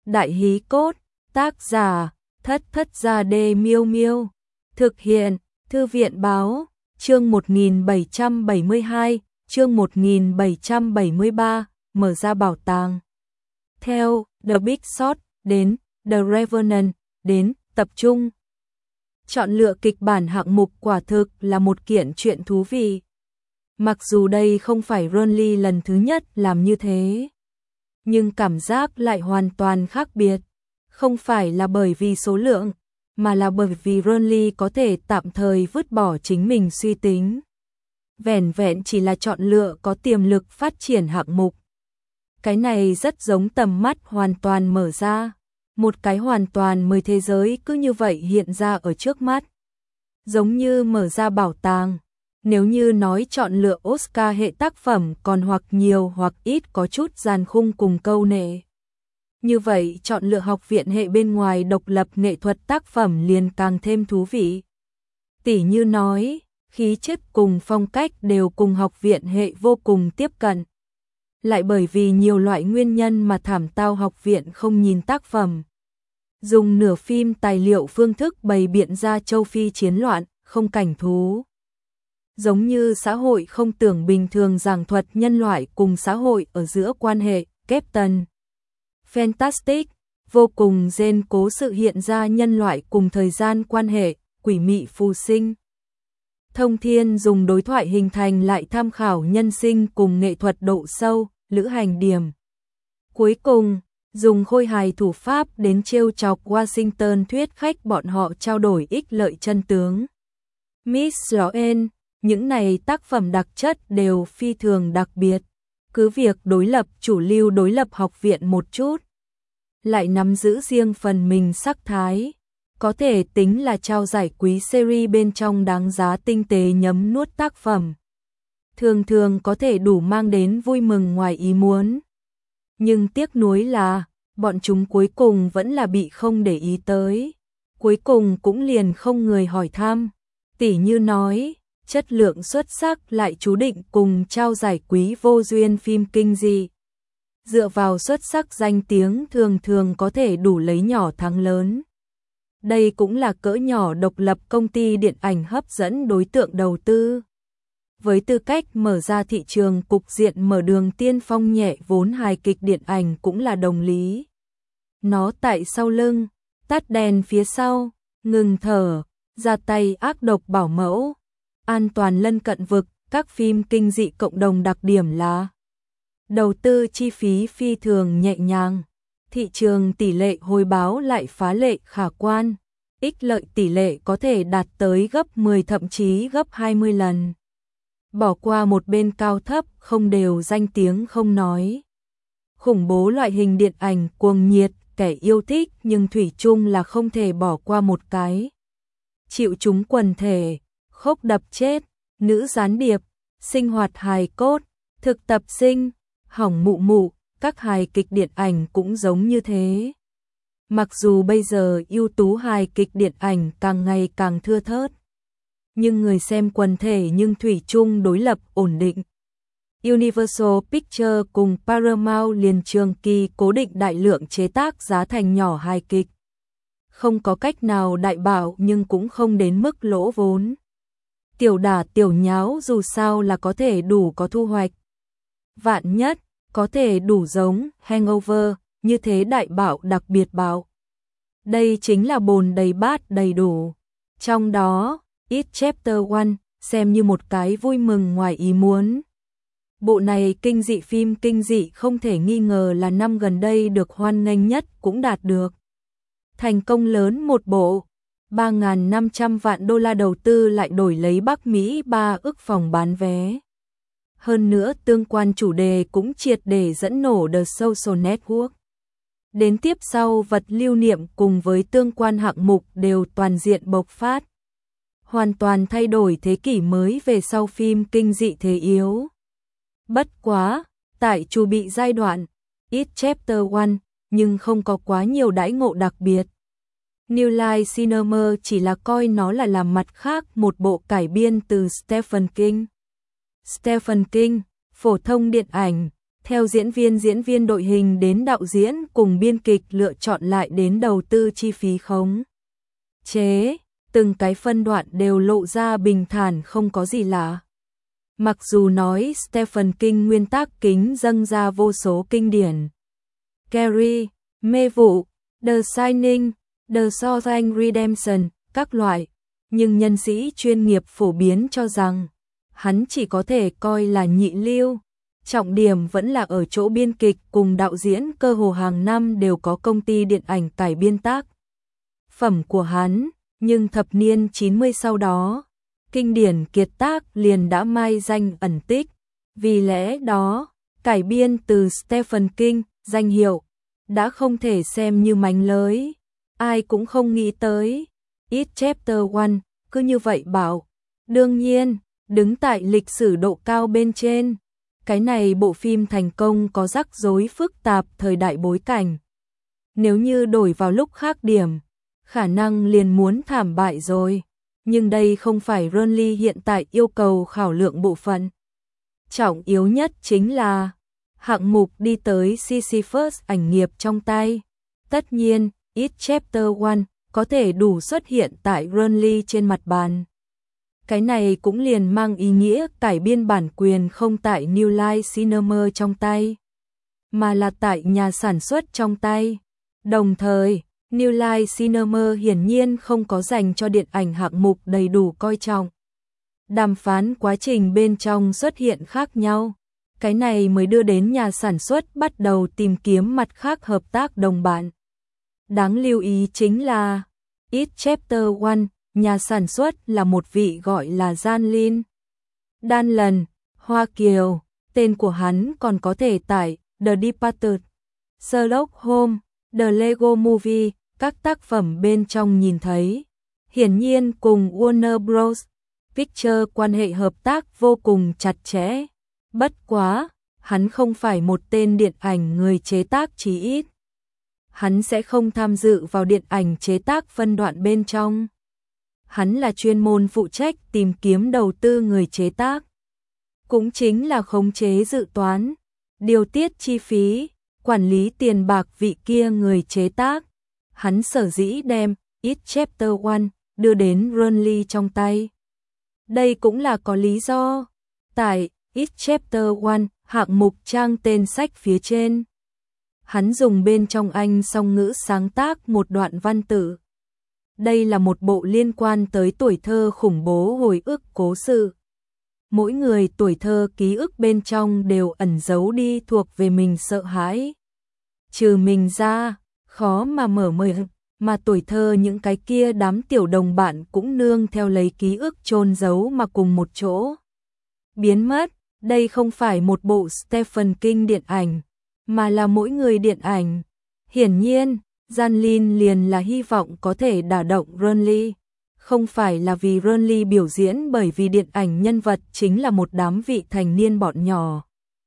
Đại hí cốt, tác giả, Thất Thất Gia Đê Miêu Miêu. Thực hiện, Thư viện báo, chương 1772, chương 1773, mở ra bảo tàng. Theo, The Big Short, đến, The Revenant, đến, tập trung. Chọn lựa kịch bản hạng mục quả thực là một kiện chuyện thú vị. Mặc dù đây không phải Ronly lần thứ nhất làm như thế, nhưng cảm giác lại hoàn toàn khác biệt. Không phải là bởi vì số lượng, mà là bởi vì Ronly có thể tạm thời vứt bỏ chính mình suy tính. Vẻn vẹn chỉ là chọn lựa có tiềm lực phát triển hạng mục. Cái này rất giống tầm mắt hoàn toàn mở ra. Một cái hoàn toàn mới thế giới cứ như vậy hiện ra ở trước mắt. Giống như mở ra bảo tàng. Nếu như nói chọn lựa Oscar hệ tác phẩm còn hoặc nhiều hoặc ít có chút gian khung cùng câu nệ. Như vậy chọn lựa học viện hệ bên ngoài độc lập nghệ thuật tác phẩm liền càng thêm thú vị. Tỉ như nói, khí chất cùng phong cách đều cùng học viện hệ vô cùng tiếp cận. Lại bởi vì nhiều loại nguyên nhân mà thảm tao học viện không nhìn tác phẩm. Dùng nửa phim tài liệu phương thức bày biện ra châu Phi chiến loạn, không cảnh thú. Giống như xã hội không tưởng bình thường giảng thuật nhân loại cùng xã hội ở giữa quan hệ, Captain Fantastic, vô cùng gen cố sự hiện ra nhân loại cùng thời gian quan hệ, quỷ mị phù sinh. Thông Thiên dùng đối thoại hình thành lại tham khảo nhân sinh cùng nghệ thuật độ sâu, lữ hành điểm. Cuối cùng, dùng khôi hài thủ pháp đến trêu chọc Washington thuyết khách bọn họ trao đổi ích lợi chân tướng. Miss Joanne, những này tác phẩm đặc chất đều phi thường đặc biệt. Cứ việc đối lập chủ lưu đối lập học viện một chút, lại nắm giữ riêng phần mình sắc thái. Có thể tính là trao giải quý series bên trong đáng giá tinh tế nhấm nuốt tác phẩm. Thường thường có thể đủ mang đến vui mừng ngoài ý muốn. Nhưng tiếc nuối là, bọn chúng cuối cùng vẫn là bị không để ý tới. Cuối cùng cũng liền không người hỏi thăm. Tỉ như nói, chất lượng xuất sắc lại chú định cùng trao giải quý vô duyên phim kinh dị. Dựa vào xuất sắc danh tiếng thường thường có thể đủ lấy nhỏ thắng lớn. Đây cũng là cỡ nhỏ độc lập công ty điện ảnh hấp dẫn đối tượng đầu tư. Với tư cách mở ra thị trường cục diện mở đường tiên phong nhẹ vốn hài kịch điện ảnh cũng là đồng lý. Nó tại sau lưng, tắt đèn phía sau, ngừng thở, ra tay ác độc bảo mẫu, an toàn lân cận vực, các phim kinh dị cộng đồng đặc điểm là đầu tư chi phí phi thường nhẹ nhàng, thị trường tỷ lệ hồi báo lại phá lệ khả quan, ích lợi tỷ lệ có thể đạt tới gấp 10 thậm chí gấp 20 lần. Bỏ qua một bên cao thấp không đều danh tiếng không nói. Khủng bố loại hình điện ảnh cuồng nhiệt, kẻ yêu thích nhưng thủy chung là không thể bỏ qua một cái. Chịu chúng quần thể, khốc đập chết, nữ gián điệp, sinh hoạt hài cốt, thực tập sinh, hỏng mụ mụ, các hài kịch điện ảnh cũng giống như thế. Mặc dù bây giờ ưu tú hài kịch điện ảnh càng ngày càng thưa thớt, nhưng người xem quần thể nhưng thủy chung đối lập ổn định. Universal Pictures cùng Paramount liền trường kỳ cố định đại lượng chế tác giá thành nhỏ hài kịch. Không có cách nào đại bảo nhưng cũng không đến mức lỗ vốn. Tiểu đả tiểu nháo dù sao là có thể đủ có thu hoạch. Vạn nhất, có thể đủ giống Hangover, như thế đại bảo đặc biệt bảo. Đây chính là bồn đầy bát đầy đủ. Trong đó, It Chapter 1, xem như một cái vui mừng ngoài ý muốn. Bộ này kinh dị phim kinh dị không thể nghi ngờ là năm gần đây được hoan nghênh nhất cũng đạt được. Thành công lớn một bộ, 3.500 vạn đô la đầu tư lại đổi lấy Bắc Mỹ 3 ức phòng bán vé. Hơn nữa tương quan chủ đề cũng triệt để dẫn nổ The Social Network. Đến tiếp sau vật lưu niệm cùng với tương quan hạng mục đều toàn diện bộc phát. Hoàn toàn thay đổi thế kỷ mới về sau phim kinh dị thế yếu. Bất quá, tại chu bị giai đoạn, It Chapter 1, nhưng không có quá nhiều đãi ngộ đặc biệt. New Line Cinema chỉ là coi nó là làm mặt khác một bộ cải biên từ Stephen King. Stephen King, phổ thông điện ảnh, Theo diễn viên đội hình đến đạo diễn cùng biên kịch lựa chọn lại đến đầu tư chi phí khống chế, từng cái phân đoạn đều lộ ra bình thản không có gì lạ. Mặc dù nói Stephen King nguyên tác kính dâng ra vô số kinh điển. Carrie, Mê vụ, The Shining, The Shawshank Redemption, các loại, nhưng nhân sĩ chuyên nghiệp phổ biến cho rằng hắn chỉ có thể coi là nhị lưu. Trọng điểm vẫn là ở chỗ biên kịch cùng đạo diễn, cơ hồ hàng năm đều có công ty điện ảnh cải biên tác phẩm của hắn, nhưng thập niên 90 sau đó, kinh điển kiệt tác liền đã mai danh ẩn tích. Vì lẽ đó, cải biên từ Stephen King, danh hiệu đã không thể xem như mánh lới. Ai cũng không nghĩ tới It Chapter One cứ như vậy bảo. Đương nhiên, đứng tại lịch sử độ cao bên trên, cái này bộ phim thành công có rắc rối phức tạp thời đại bối cảnh. Nếu như đổi vào lúc khác điểm, khả năng liền muốn thảm bại rồi. Nhưng đây không phải Burnley hiện tại yêu cầu khảo lượng bộ phận. Trọng yếu nhất chính là hạng mục đi tới Sisyphus ảnh nghiệp trong tay. Tất nhiên, It Chapter One có thể đủ xuất hiện tại Burnley trên mặt bàn. Cái này cũng liền mang ý nghĩa cải biên bản quyền không tại New Line Cinema trong tay, mà là tại nhà sản xuất trong tay. Đồng thời, New Line Cinema hiển nhiên không có dành cho điện ảnh hạng mục đầy đủ coi trọng. Đàm phán quá trình bên trong xuất hiện khác nhau. Cái này mới đưa đến nhà sản xuất bắt đầu tìm kiếm mặt khác hợp tác đồng bạn. Đáng lưu ý chính là It Chapter One, nhà sản xuất là một vị gọi là Janlin Danlan, Hoa Kiều, tên của hắn còn có thể tải The Departed, Sherlock Holmes, The Lego Movie, các tác phẩm bên trong nhìn thấy. Hiển nhiên cùng Warner Bros. Pictures quan hệ hợp tác vô cùng chặt chẽ. Bất quá, hắn không phải một tên điện ảnh người chế tác chí ít. Hắn sẽ không tham dự vào điện ảnh chế tác phân đoạn bên trong. Hắn là chuyên môn phụ trách tìm kiếm đầu tư người chế tác. Cũng chính là khống chế dự toán, điều tiết chi phí, quản lý tiền bạc vị kia người chế tác. Hắn sở dĩ đem It Chapter One đưa đến Burnley trong tay. Đây cũng là có lý do. Tại It Chapter One, hạng mục trang tên sách phía trên, hắn dùng bên trong Anh song ngữ sáng tác một đoạn văn tự. Đây là một bộ liên quan tới tuổi thơ khủng bố hồi ức cố sự. Mỗi người tuổi thơ ký ức bên trong đều ẩn giấu đi thuộc về mình sợ hãi. Trừ mình ra, khó mà mở mời, mà tuổi thơ những cái kia đám tiểu đồng bạn cũng nương theo lấy ký ức chôn giấu mà cùng một chỗ biến mất. Đây không phải một bộ Stephen King điện ảnh, mà là mỗi người điện ảnh. Hiển nhiên, Janlin liền là hy vọng có thể đả động Burnley. Không phải là vì Burnley biểu diễn bởi vì điện ảnh nhân vật chính là một đám vị thành niên bọn nhỏ,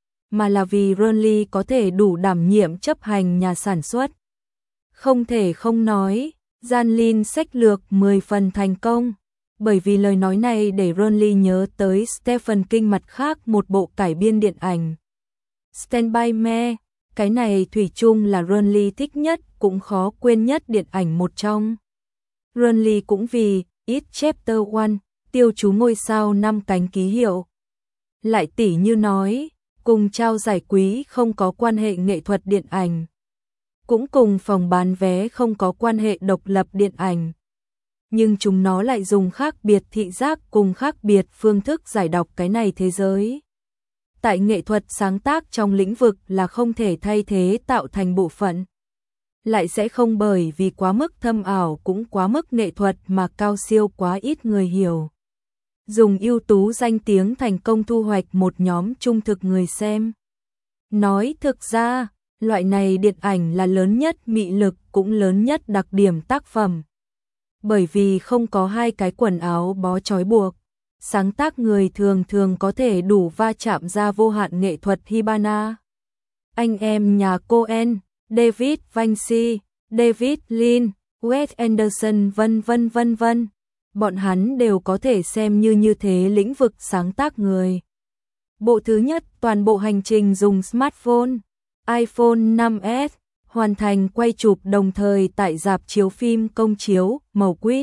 mà là vì Burnley có thể đủ đảm nhiệm chấp hành nhà sản xuất. Không thể không nói, Janlin sách lược 10 phần thành công. Bởi vì lời nói này để Burnley nhớ tới Stephen King mặt khác một bộ cải biên điện ảnh Stand By Me. Cái này thủy chung là Burnley thích nhất cũng khó quên nhất điện ảnh một trong. Burnley cũng vì It Chapter One tiêu chú ngôi sao 5 cánh ký hiệu. Lại tỉ như nói, cùng trao giải quý không có quan hệ nghệ thuật điện ảnh, cũng cùng phòng bán vé không có quan hệ độc lập điện ảnh. Nhưng chúng nó lại dùng khác biệt thị giác cùng khác biệt phương thức giải đọc cái này thế giới. Tại nghệ thuật sáng tác trong lĩnh vực là không thể thay thế tạo thành bộ phận. Lại sẽ không bởi vì quá mức thâm ảo cũng quá mức nghệ thuật mà cao siêu quá ít người hiểu. Dùng ưu tú danh tiếng thành công thu hoạch một nhóm trung thực người xem. Nói thực ra, loại này điện ảnh là lớn nhất mị lực cũng lớn nhất đặc điểm tác phẩm. Bởi vì không có hai cái quần áo bó trói buộc, sáng tác người thường thường có thể đủ va chạm ra vô hạn nghệ thuật Hibana. Anh em nhà Coen, David Vinci, David Lean, Wes Anderson vân vân, bọn hắn đều có thể xem như thế lĩnh vực sáng tác người. Bộ thứ nhất toàn bộ hành trình dùng smartphone, iPhone 5S, hoàn thành quay chụp đồng thời tại rạp chiếu phim công chiếu, màu quýt.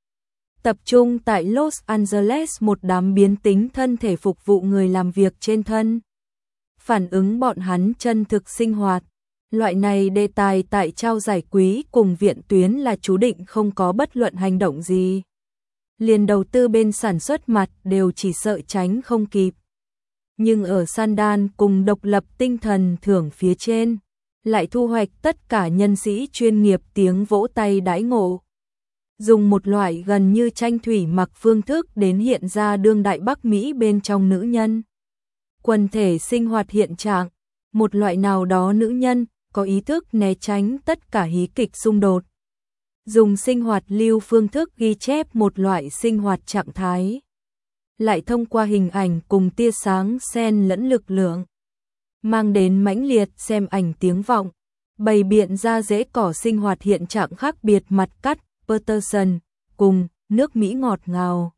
Tập trung tại Los Angeles một đám biến tính thân thể phục vụ người làm việc trên thân. Phản ứng bọn hắn chân thực sinh hoạt. Loại này đề tài tại trao giải quý cùng viện tuyến là chú định không có bất luận hành động gì. Liền đầu tư bên sản xuất mặt đều chỉ sợ tránh không kịp. Nhưng ở Sundance cùng độc lập tinh thần thưởng phía trên, lại thu hoạch tất cả nhân sĩ chuyên nghiệp tiếng vỗ tay đãi ngộ. Dùng một loại gần như tranh thủy mặc phương thức đến hiện ra đương đại Bắc Mỹ bên trong nữ nhân. Quần thể sinh hoạt hiện trạng, một loại nào đó nữ nhân có ý thức né tránh tất cả hí kịch xung đột. Dùng sinh hoạt lưu phương thức ghi chép một loại sinh hoạt trạng thái. Lại thông qua hình ảnh cùng tia sáng xen lẫn lực lượng. Mang đến mãnh liệt xem ảnh tiếng vọng. Bày biện ra dễ cỏ sinh hoạt hiện trạng khác biệt mặt cắt, Peterson, cùng nước Mỹ ngọt ngào.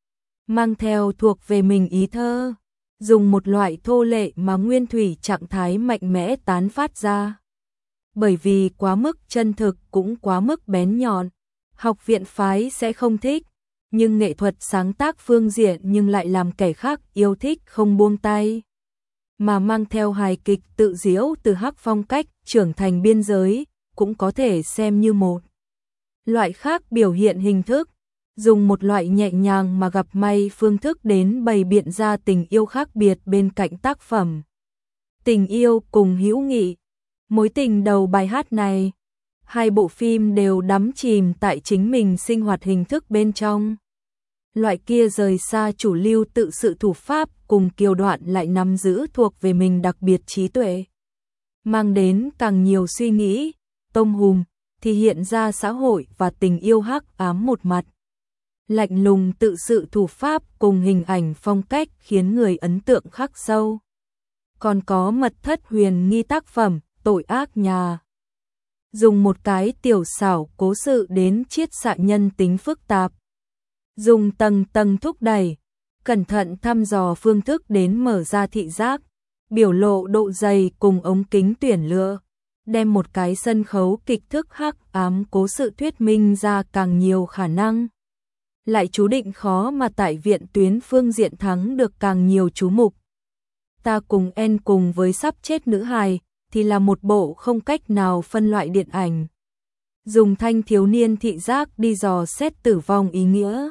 Mang theo thuộc về mình ý thơ. Dùng một loại thô lệ mà nguyên thủy trạng thái mạnh mẽ tán phát ra. Bởi vì quá mức chân thực cũng quá mức bén nhọn, học viện phái sẽ không thích, nhưng nghệ thuật sáng tác phương diện nhưng lại làm kẻ khác yêu thích không buông tay. Mà mang theo hài kịch tự diễu từ hắc phong cách trưởng thành biên giới, cũng có thể xem như một loại khác biểu hiện hình thức, dùng một loại nhẹ nhàng mà gặp may phương thức đến bày biện ra tình yêu khác biệt bên cạnh tác phẩm. Tình yêu cùng hữu nghị. Mối tình đầu bài hát này, hai bộ phim đều đắm chìm tại chính mình sinh hoạt hình thức bên trong. Loại kia rời xa chủ lưu tự sự thủ pháp cùng kiều đoạn lại nắm giữ thuộc về mình đặc biệt trí tuệ. Mang đến càng nhiều suy nghĩ, tôm hùm, thì hiện ra xã hội và tình yêu hắc ám một mặt. Lạnh lùng tự sự thủ pháp cùng hình ảnh phong cách khiến người ấn tượng khắc sâu. Còn có mật thất huyền nghi tác phẩm, tội ác nhà. Dùng một cái tiểu xảo cố sự đến chiết xạ nhân tính phức tạp. Dùng tầng tầng thúc đẩy, cẩn thận thăm dò phương thức đến mở ra thị giác, biểu lộ độ dày cùng ống kính tuyển lựa, đem một cái sân khấu kịch thức hắc ám cố sự thuyết minh ra càng nhiều khả năng. Lại chú định khó mà tại viện tuyến phương diện thắng được càng nhiều chú mục. Ta cùng En cùng với sắp chết nữ hài thì là một bộ không cách nào phân loại điện ảnh. Dùng thanh thiếu niên thị giác đi dò xét tử vong ý nghĩa.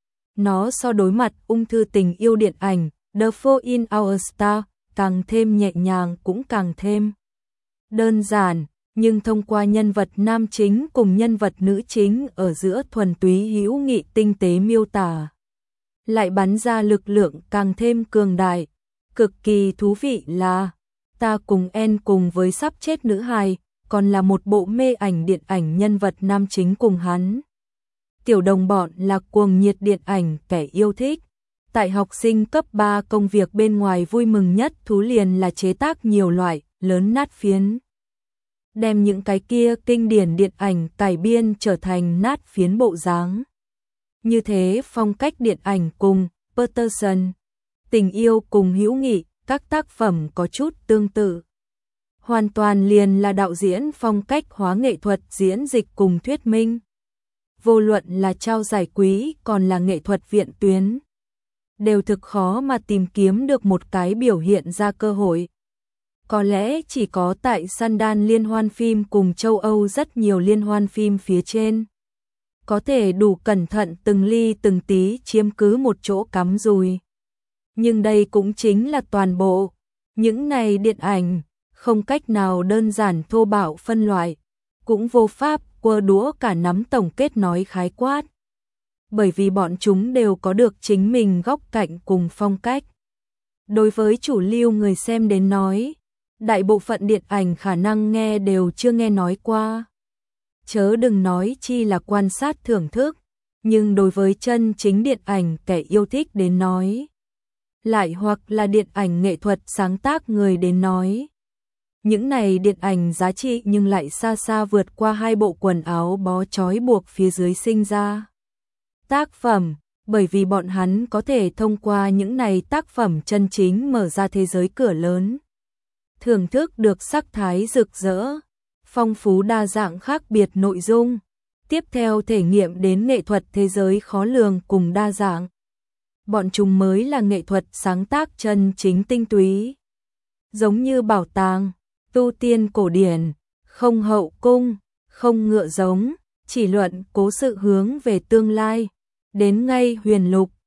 Nó so đối mặt ung thư tình yêu điện ảnh The Fall in Our Star càng thêm nhẹ nhàng cũng càng thêm đơn giản, nhưng thông qua nhân vật nam chính cùng nhân vật nữ chính ở giữa thuần túy hữu nghị tinh tế miêu tả, lại bắn ra lực lượng càng thêm cường đại. Cực kỳ thú vị là Ta cùng En cùng với sắp chết nữ hài, còn là một bộ mê ảnh điện ảnh nhân vật nam chính cùng hắn. Tiểu đồng bọn là cuồng nhiệt điện ảnh kẻ yêu thích. Tại học sinh cấp 3 công việc bên ngoài vui mừng nhất thú liền là chế tác nhiều loại, lớn nát phiến. Đem những cái kia kinh điển điện ảnh cải biên trở thành nát phiến bộ dáng. Như thế phong cách điện ảnh cùng Peterson, tình yêu cùng hữu nghị, các tác phẩm có chút tương tự. Hoàn toàn liền là đạo diễn phong cách hóa nghệ thuật diễn dịch cùng thuyết minh. Vô luận là trao giải quý còn là nghệ thuật viện tuyến, đều thực khó mà tìm kiếm được một cái biểu hiện ra cơ hội. Có lẽ chỉ có tại Sundance liên hoan phim cùng châu Âu rất nhiều liên hoan phim phía trên. Có thể đủ cẩn thận từng ly từng tí chiếm cứ một chỗ cắm rùi. Nhưng đây cũng chính là toàn bộ. Những này điện ảnh, không cách nào đơn giản thô bạo phân loại, cũng vô pháp quơ đũa cả nắm tổng kết nói khái quát. Bởi vì bọn chúng đều có được chính mình góc cạnh cùng phong cách. Đối với chủ lưu người xem đến nói, đại bộ phận điện ảnh khả năng nghe đều chưa nghe nói qua. Chớ đừng nói chi là quan sát thưởng thức, nhưng đối với chân chính điện ảnh kẻ yêu thích đến nói, lại hoặc là điện ảnh nghệ thuật sáng tác người đến nói. Những này điện ảnh giá trị nhưng lại xa xa vượt qua hai bộ quần áo bó trói buộc phía dưới sinh ra. Tác phẩm, bởi vì bọn hắn có thể thông qua những này tác phẩm chân chính mở ra thế giới cửa lớn. Thưởng thức được sắc thái rực rỡ, phong phú đa dạng khác biệt nội dung. Tiếp theo thể nghiệm đến nghệ thuật thế giới khó lường cùng đa dạng. Bọn chúng mới là nghệ thuật sáng tác chân chính tinh túy. Giống như bảo tàng, tu tiên cổ điển, không hậu cung, không ngựa giống, chỉ luận cố sự hướng về tương lai. Đến ngay huyền lục,